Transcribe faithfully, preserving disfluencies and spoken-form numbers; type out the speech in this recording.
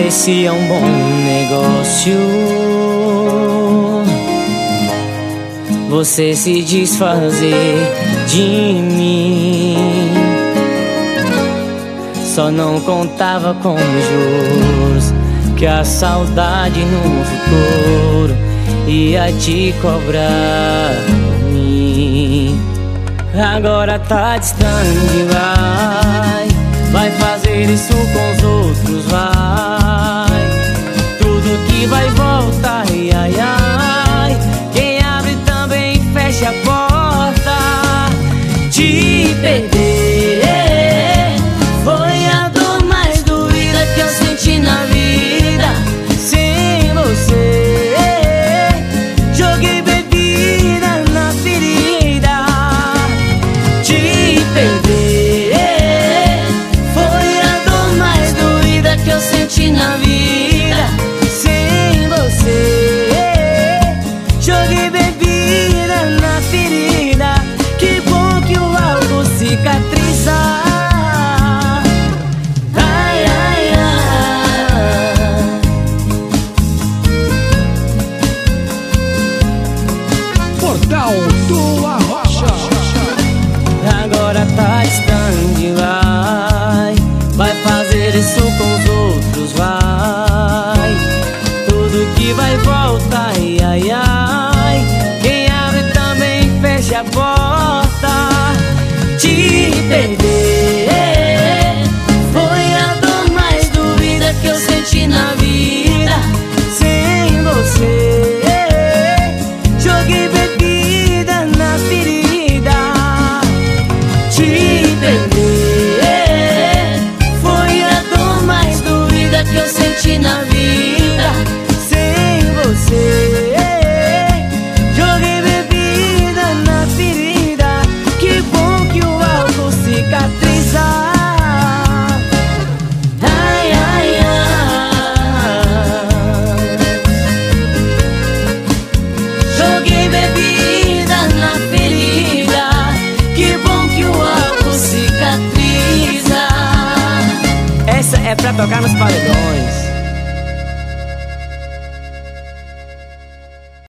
parecia um bom negócio você se desfazer de mim. Só não contava com os juros que a saudade no futuro ia te cobrar por mim. Agora tá distante, vai Vai fazer isso com os outros, vai. Tudo que vai voltar, ai, ai, ai. Quem abre também fecha a porta. Te perder foi a dor mais doída que eu senti na vida. Sem você joguei bebida na ferida. Te perder que eu senti na vida. Sem você joguei bebida na ferida. Que bom que o álcool cicatriza. Ai, ai, ai. Portal do Arrocha. Agora tá distante, vai Vai fazer isso com os outros, vai. Tudo que vai voltar, ai, ai, ai. Quem abre também fecha a porta. Te perder foi a dor mais doída que eu senti na vida. Sem você joguei bebida na ferida. Te perder que eu senti na vida. Sem você joguei bebida na ferida. Que bom que o álcool cicatriza. Ai, ai, ai. Joguei bebida na ferida. Que bom que o álcool cicatriza. Essa é pra tocar nos paredões.